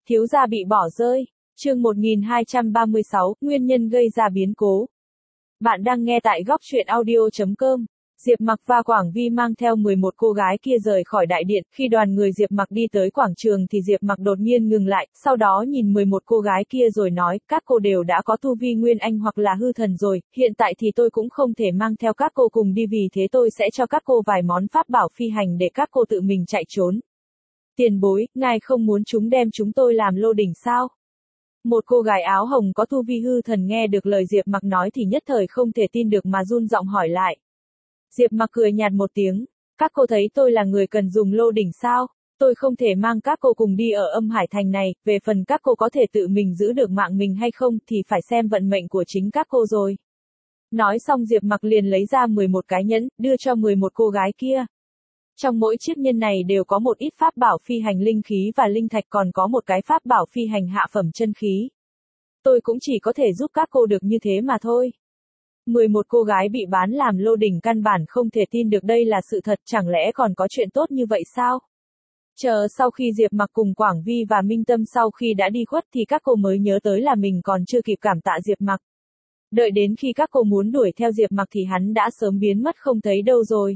Thiếu gia bị bỏ rơi. Chương 1236, nguyên nhân gây ra biến cố. Bạn đang nghe tại góc truyện audio.com. Diệp Mặc và Quảng Vi mang theo 11 cô gái kia rời khỏi đại điện, khi đoàn người Diệp Mặc đi tới quảng trường thì Diệp Mặc đột nhiên ngừng lại, sau đó nhìn 11 cô gái kia rồi nói, các cô đều đã có tu vi nguyên anh hoặc là hư thần rồi, hiện tại thì tôi cũng không thể mang theo các cô cùng đi, vì thế tôi sẽ cho các cô vài món pháp bảo phi hành để các cô tự mình chạy trốn. Tiền bối, ngài không muốn chúng đem chúng tôi làm lô đỉnh sao? Một cô gái áo hồng có tu vi hư thần nghe được lời Diệp Mặc nói thì nhất thời không thể tin được mà run giọng hỏi lại. Diệp Mặc cười nhạt một tiếng, các cô thấy tôi là người cần dùng lô đỉnh sao? Tôi không thể mang các cô cùng đi ở Âm Hải Thành này, về phần các cô có thể tự mình giữ được mạng mình hay không thì phải xem vận mệnh của chính các cô rồi. Nói xong Diệp Mặc liền lấy ra 11 cái nhẫn, đưa cho 11 cô gái kia. Trong mỗi chiếc nhẫn này đều có một ít pháp bảo phi hành linh khí và linh thạch, còn có một cái pháp bảo phi hành hạ phẩm chân khí. Tôi cũng chỉ có thể giúp các cô được như thế mà thôi. 11 cô gái bị bán làm lô đỉnh căn bản không thể tin được đây là sự thật, chẳng lẽ còn có chuyện tốt như vậy sao? Chờ sau khi Diệp Mặc cùng Quảng Vi và Minh Tâm sau khi đã đi khuất thì các cô mới nhớ tới là mình còn chưa kịp cảm tạ Diệp Mặc. Đợi đến khi các cô muốn đuổi theo Diệp Mặc thì hắn đã sớm biến mất không thấy đâu rồi.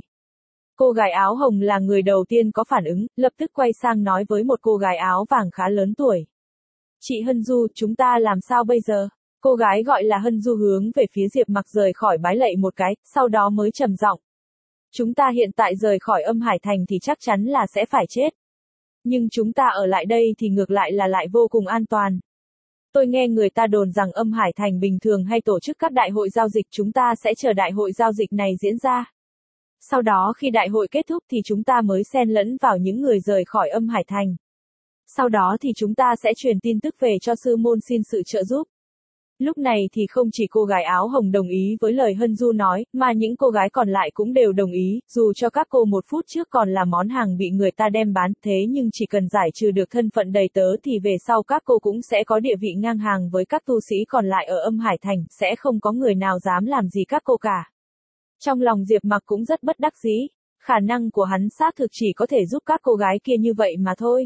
Cô gái áo hồng là người đầu tiên có phản ứng, lập tức quay sang nói với một cô gái áo vàng khá lớn tuổi. Chị Hân Du, chúng ta làm sao bây giờ? Cô gái gọi là Hân Du hướng về phía Diệp Mặc rời khỏi bái lạy một cái, sau đó mới trầm giọng. Chúng ta hiện tại rời khỏi Âm Hải Thành thì chắc chắn là sẽ phải chết. Nhưng chúng ta ở lại đây thì ngược lại là lại vô cùng an toàn. Tôi nghe người ta đồn rằng Âm Hải Thành bình thường hay tổ chức các đại hội giao dịch, chúng ta sẽ chờ đại hội giao dịch này diễn ra. Sau đó khi đại hội kết thúc thì chúng ta mới xen lẫn vào những người rời khỏi Âm Hải Thành. Sau đó thì chúng ta sẽ truyền tin tức về cho sư môn xin sự trợ giúp. Lúc này thì không chỉ cô gái áo hồng đồng ý với lời Hân Du nói, mà những cô gái còn lại cũng đều đồng ý, dù cho các cô một phút trước còn là món hàng bị người ta đem bán, thế nhưng chỉ cần giải trừ được thân phận đầy tớ thì về sau các cô cũng sẽ có địa vị ngang hàng với các tu sĩ còn lại ở Âm Hải Thành, sẽ không có người nào dám làm gì các cô cả. Trong lòng Diệp Mặc cũng rất bất đắc dĩ, khả năng của hắn xác thực chỉ có thể giúp các cô gái kia như vậy mà thôi.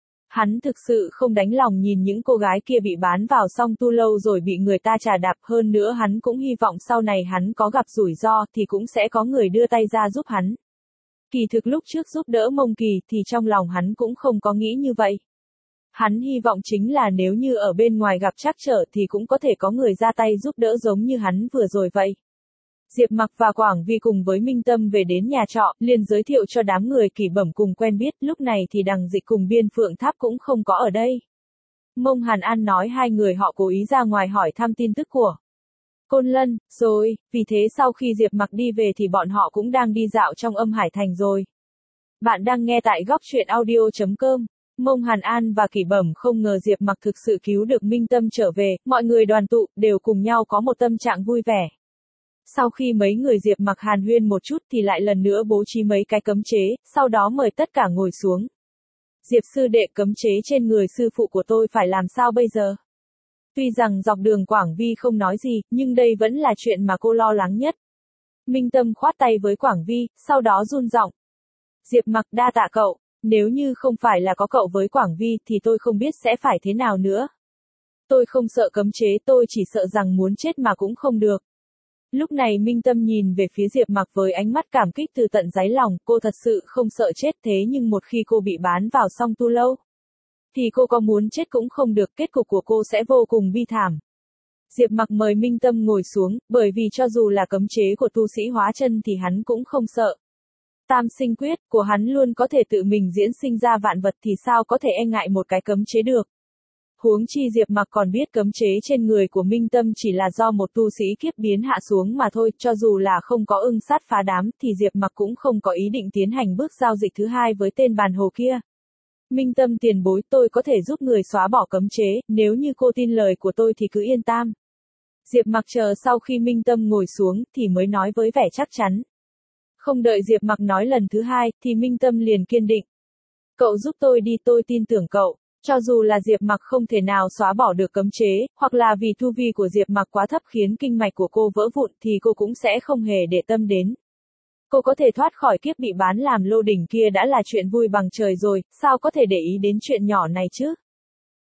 Hắn thực sự không đành lòng nhìn những cô gái kia bị bán vào song tu lâu rồi bị người ta trà đạp, hơn nữa hắn cũng hy vọng sau này hắn có gặp rủi ro thì cũng sẽ có người đưa tay ra giúp hắn. Kỳ thực lúc trước giúp đỡ Mông Kỳ thì trong lòng hắn cũng không có nghĩ như vậy. Hắn hy vọng chính là nếu như ở bên ngoài gặp trắc trở thì cũng có thể có người ra tay giúp đỡ giống như hắn vừa rồi vậy. Diệp Mặc và Quảng Vi cùng với Minh Tâm về đến nhà trọ, liền giới thiệu cho đám người Kỳ Bẩm cùng quen biết, lúc này thì Đằng Dịch cùng Biên Phượng Tháp cũng không có ở đây. Mông Hàn An nói hai người họ cố ý ra ngoài hỏi thăm tin tức của Côn Lân, rồi, vì thế sau khi Diệp Mặc đi về thì bọn họ cũng đang đi dạo trong Âm Hải Thành rồi. Bạn đang nghe tại góc truyện audio.com. Mông Hàn An và Kỳ Bẩm không ngờ Diệp Mặc thực sự cứu được Minh Tâm trở về, mọi người đoàn tụ, đều cùng nhau có một tâm trạng vui vẻ. Sau khi mấy người Diệp Mặc hàn huyên một chút thì lại lần nữa bố trí mấy cái cấm chế, sau đó mời tất cả ngồi xuống. Diệp sư đệ, cấm chế trên người sư phụ của tôi phải làm sao bây giờ? Tuy rằng dọc đường Quảng Vi không nói gì, nhưng đây vẫn là chuyện mà cô lo lắng nhất. Minh Tâm khoát tay với Quảng Vi, sau đó run giọng. Diệp Mặc, đa tạ cậu, nếu như không phải là có cậu với Quảng Vi thì tôi không biết sẽ phải thế nào nữa. Tôi không sợ cấm chế, tôi chỉ sợ rằng muốn chết mà cũng không được. Lúc này Minh Tâm nhìn về phía Diệp Mặc với ánh mắt cảm kích từ tận đáy lòng, cô thật sự không sợ chết, thế nhưng một khi cô bị bán vào song tu lâu, thì cô có muốn chết cũng không được, kết cục của cô sẽ vô cùng bi thảm. Diệp Mặc mời Minh Tâm ngồi xuống, bởi vì cho dù là cấm chế của tu sĩ hóa chân thì hắn cũng không sợ. Tam sinh quyết của hắn luôn có thể tự mình diễn sinh ra vạn vật thì sao có thể e ngại một cái cấm chế được. Huống chi Diệp Mặc còn biết cấm chế trên người của Minh Tâm chỉ là do một tu sĩ kiếp biến hạ xuống mà thôi, cho dù là không có ưng sát phá đám thì Diệp Mặc cũng không có ý định tiến hành bước giao dịch thứ hai với tên bàn hồ kia. Minh Tâm tiền bối, tôi có thể giúp người xóa bỏ cấm chế, nếu như cô tin lời của tôi thì cứ yên tâm. Diệp Mặc chờ sau khi Minh Tâm ngồi xuống thì mới nói với vẻ chắc chắn. Không đợi Diệp Mặc nói lần thứ hai thì Minh Tâm liền kiên định. Cậu giúp tôi đi, tôi tin tưởng cậu. Cho dù là Diệp Mặc không thể nào xóa bỏ được cấm chế, hoặc là vì tu vi của Diệp Mặc quá thấp khiến kinh mạch của cô vỡ vụn thì cô cũng sẽ không hề để tâm đến. Cô có thể thoát khỏi kiếp bị bán làm lô đỉnh kia đã là chuyện vui bằng trời rồi, sao có thể để ý đến chuyện nhỏ này chứ?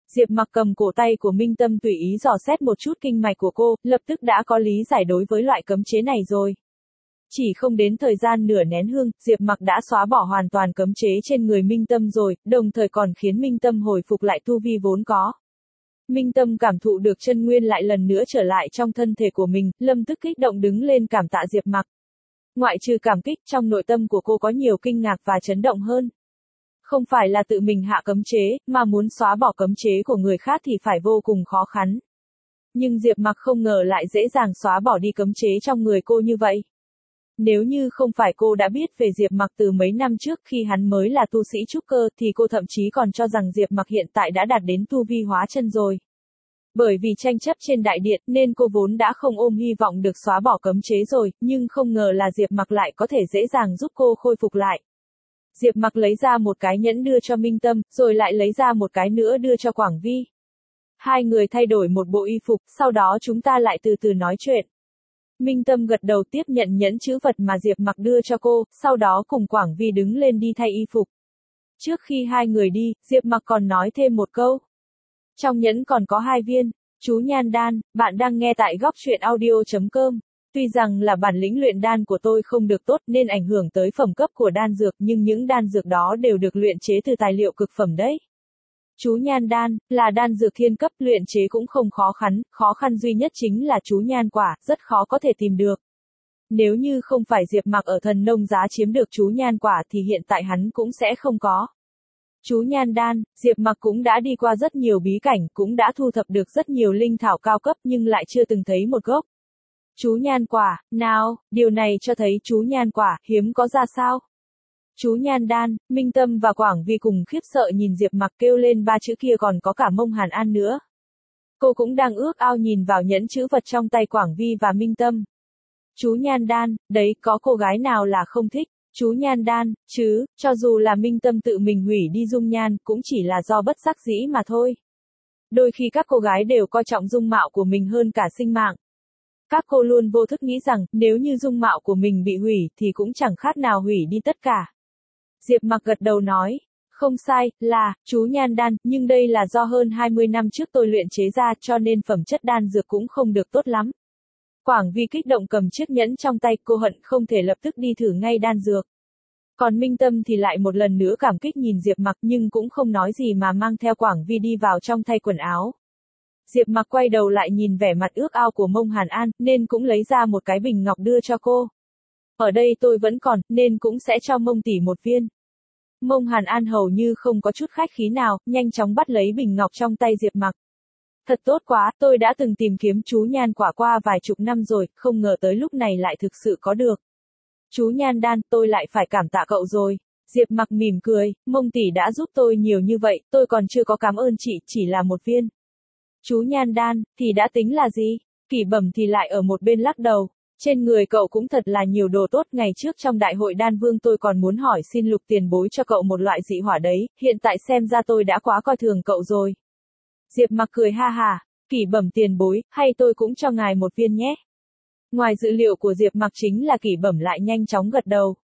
Diệp Mặc cầm cổ tay của Minh Tâm tùy ý dò xét một chút kinh mạch của cô, lập tức đã có lý giải đối với loại cấm chế này rồi. Chỉ không đến thời gian nửa nén hương, Diệp Mặc đã xóa bỏ hoàn toàn cấm chế trên người Minh Tâm rồi, đồng thời còn khiến Minh Tâm hồi phục lại tu vi vốn có. Minh Tâm cảm thụ được chân nguyên lại lần nữa trở lại trong thân thể của mình, lập tức kích động đứng lên cảm tạ Diệp Mặc. Ngoại trừ cảm kích, trong nội tâm của cô có nhiều kinh ngạc và chấn động hơn. Không phải là tự mình hạ cấm chế, mà muốn xóa bỏ cấm chế của người khác thì phải vô cùng khó khăn. Nhưng Diệp Mặc không ngờ lại dễ dàng xóa bỏ đi cấm chế trong người cô như vậy. Nếu như không phải cô đã biết về Diệp Mặc từ mấy năm trước khi hắn mới là tu sĩ trúc cơ thì cô thậm chí còn cho rằng Diệp Mặc hiện tại đã đạt đến tu vi hóa chân rồi. Bởi vì tranh chấp trên đại điện nên cô vốn đã không ôm hy vọng được xóa bỏ cấm chế rồi, nhưng không ngờ là Diệp Mặc lại có thể dễ dàng giúp cô khôi phục lại. Diệp Mặc lấy ra một cái nhẫn đưa cho Minh Tâm, rồi lại lấy ra một cái nữa đưa cho Quảng Vi. Hai người thay đổi một bộ y phục, sau đó chúng ta lại từ từ nói chuyện. Minh Tâm gật đầu tiếp nhận nhẫn chữ vật mà Diệp Mặc đưa cho cô, sau đó cùng Quảng Vi đứng lên đi thay y phục. Trước khi hai người đi, Diệp Mặc còn nói thêm một câu. Trong nhẫn còn có 2 viên, chú nhan đan, bạn đang nghe tại góc truyện audio.com. Tuy rằng là bản lĩnh luyện đan của tôi không được tốt nên ảnh hưởng tới phẩm cấp của đan dược nhưng những đan dược đó đều được luyện chế từ tài liệu cực phẩm đấy. Chú nhan đan, là đan dược thiên cấp luyện chế cũng không khó khăn duy nhất chính là chú nhan quả, rất khó có thể tìm được. Nếu như không phải Diệp Mặc ở Thần Nông Giá chiếm được chú nhan quả thì hiện tại hắn cũng sẽ không có. Chú nhan đan, Diệp Mặc cũng đã đi qua rất nhiều bí cảnh, cũng đã thu thập được rất nhiều linh thảo cao cấp nhưng lại chưa từng thấy một gốc. Chú nhan quả, nào, điều này cho thấy chú nhan quả, hiếm có ra sao? Chú nhan đan, Minh Tâm và Quảng Vi cùng khiếp sợ nhìn Diệp Mặc kêu lên 3 chữ kia còn có cả Mông Hàn An nữa. Cô cũng đang ước ao nhìn vào nhẫn chữ vật trong tay Quảng Vi và Minh Tâm. Chú nhan đan, đấy có cô gái nào là không thích, chú nhan đan, chứ, cho dù là Minh Tâm tự mình hủy đi dung nhan, cũng chỉ là do bất đắc dĩ mà thôi. Đôi khi các cô gái đều coi trọng dung mạo của mình hơn cả sinh mạng. Các cô luôn vô thức nghĩ rằng, nếu như dung mạo của mình bị hủy thì cũng chẳng khác nào hủy đi tất cả. Diệp Mặc gật đầu nói, không sai, là, chú nhan đan, nhưng đây là do hơn 20 năm trước tôi luyện chế ra cho nên phẩm chất đan dược cũng không được tốt lắm. Quảng Vi kích động cầm chiếc nhẫn trong tay, cô hận không thể lập tức đi thử ngay đan dược. Còn Minh Tâm thì lại một lần nữa cảm kích nhìn Diệp Mặc nhưng cũng không nói gì mà mang theo Quảng Vi đi vào trong thay quần áo. Diệp Mặc quay đầu lại nhìn vẻ mặt ước ao của Mông Hàn An, nên cũng lấy ra một cái bình ngọc đưa cho cô. Ở đây tôi vẫn còn, nên cũng sẽ cho Mông tỷ một viên. Mông Hàn An hầu như không có chút khách khí nào, nhanh chóng bắt lấy bình ngọc trong tay Diệp Mặc. Thật tốt quá, tôi đã từng tìm kiếm chú nhan quả qua vài chục năm rồi, không ngờ tới lúc này lại thực sự có được. Chú nhan đan, tôi lại phải cảm tạ cậu rồi. Diệp Mặc mỉm cười, Mông tỷ đã giúp tôi nhiều như vậy, tôi còn chưa có cảm ơn chị, chỉ là một viên. Chú nhan đan, thì đã tính là gì? Kỷ Bẩm thì lại ở một bên lắc đầu. Trên người cậu cũng thật là nhiều đồ tốt, ngày trước trong đại hội đan vương tôi còn muốn hỏi xin Lục tiền bối cho cậu một loại dị hỏa đấy, hiện tại xem ra tôi đã quá coi thường cậu rồi. Diệp Mặc cười ha ha, Kỷ Bẩm tiền bối, hay tôi cũng cho ngài một viên nhé. Ngoài dự liệu của Diệp Mặc chính là Kỷ Bẩm lại nhanh chóng gật đầu.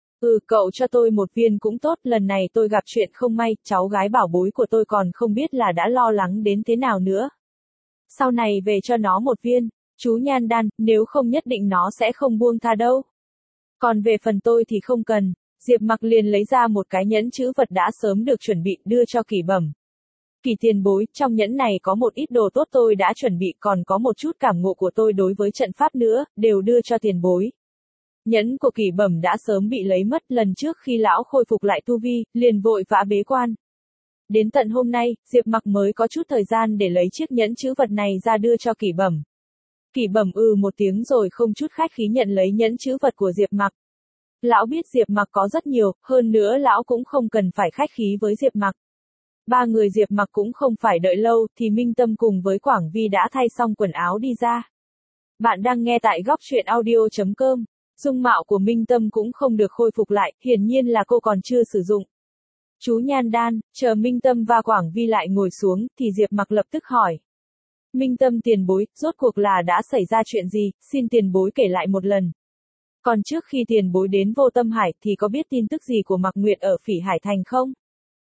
Cậu cho tôi một viên cũng tốt, lần này tôi gặp chuyện không may, cháu gái bảo bối của tôi còn không biết là đã lo lắng đến thế nào nữa. Sau này về cho nó một viên, chú nhan đan, nếu không nhất định nó sẽ không buông tha đâu. Còn về phần tôi thì không cần, Diệp Mặc liền lấy ra một cái nhẫn chữ vật đã sớm được chuẩn bị đưa cho Kỷ Bẩm. Kỷ tiền bối, trong nhẫn này có một ít đồ tốt tôi đã chuẩn bị, còn có một chút cảm ngộ của tôi đối với trận pháp nữa, đều đưa cho tiền bối. Nhẫn của Kỷ Bẩm đã sớm bị lấy mất, lần trước khi lão khôi phục lại tu vi, liền vội vã bế quan. Đến tận hôm nay, Diệp Mặc mới có chút thời gian để lấy chiếc nhẫn chữ vật này ra đưa cho Kỷ Bẩm. Kỷ Bẩm một tiếng rồi không chút khách khí nhận lấy nhẫn chữ vật của Diệp Mặc. Lão biết Diệp Mặc có rất nhiều, hơn nữa lão cũng không cần phải khách khí với Diệp Mặc. Ba người Diệp Mặc cũng không phải đợi lâu thì Minh Tâm cùng với Quảng Vi đã thay xong quần áo đi ra. Bạn đang nghe tại góc truyện audio.com. Dung mạo của Minh Tâm cũng không được khôi phục lại, hiển nhiên là cô còn chưa sử dụng. Chú nhan đan, chờ Minh Tâm và Quảng Vi lại ngồi xuống, thì Diệp Mặc lập tức hỏi. Minh Tâm tiền bối, rốt cuộc là đã xảy ra chuyện gì, xin tiền bối kể lại một lần. Còn trước khi tiền bối đến Vô Tâm Hải thì có biết tin tức gì của Mạc Nguyệt ở Phỉ Hải Thành không?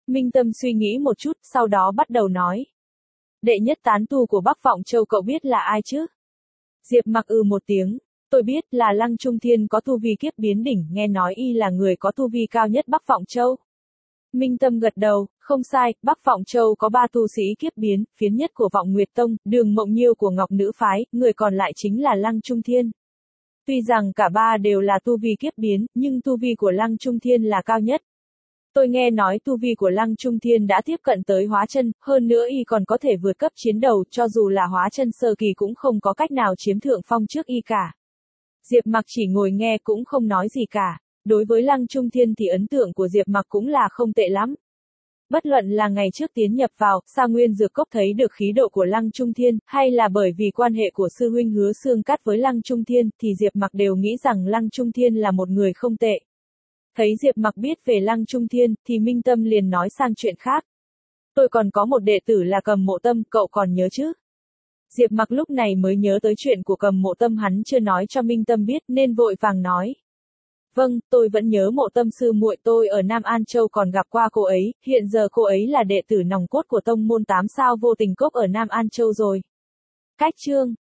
Minh Tâm suy nghĩ một chút, sau đó bắt đầu nói. Đệ nhất tán tu của Bắc Vọng Châu cậu biết là ai chứ? Diệp Mặc một tiếng. Tôi biết là Lăng Trung Thiên có tu vi kiếp biến đỉnh, nghe nói y là người có tu vi cao nhất Bắc Vọng Châu. Minh Tâm gật đầu, không sai, Bắc Vọng Châu có 3 tu sĩ kiếp biến, phiến nhất của Vọng Nguyệt Tông, Đường Mộng Nhiêu của Ngọc Nữ Phái, người còn lại chính là Lăng Trung Thiên. Tuy rằng cả ba đều là tu vi kiếp biến, nhưng tu vi của Lăng Trung Thiên là cao nhất. Tôi nghe nói tu vi của Lăng Trung Thiên đã tiếp cận tới hóa chân, hơn nữa y còn có thể vượt cấp chiến đầu, cho dù là hóa chân sơ kỳ cũng không có cách nào chiếm thượng phong trước y cả. Diệp Mặc chỉ ngồi nghe cũng không nói gì cả. Đối với Lăng Trung Thiên thì ấn tượng của Diệp Mặc cũng là không tệ lắm. Bất luận là ngày trước tiến nhập vào, Sa Nguyên Dược Cốc thấy được khí độ của Lăng Trung Thiên, hay là bởi vì quan hệ của sư huynh Hứa Xương Cát với Lăng Trung Thiên, thì Diệp Mặc đều nghĩ rằng Lăng Trung Thiên là một người không tệ. Thấy Diệp Mặc biết về Lăng Trung Thiên, thì Minh Tâm liền nói sang chuyện khác. Tôi còn có một đệ tử là Cầm Mộ Tâm, cậu còn nhớ chứ? Diệp Mặc lúc này mới nhớ tới chuyện của Cầm Mộ Tâm hắn chưa nói cho Minh Tâm biết nên vội vàng nói. Vâng, tôi vẫn nhớ Mộ Tâm sư muội, tôi ở Nam An Châu còn gặp qua cô ấy, hiện giờ cô ấy là đệ tử nòng cốt của tông môn 8 sao Vô Tình Cốc ở Nam An Châu rồi. Cách chương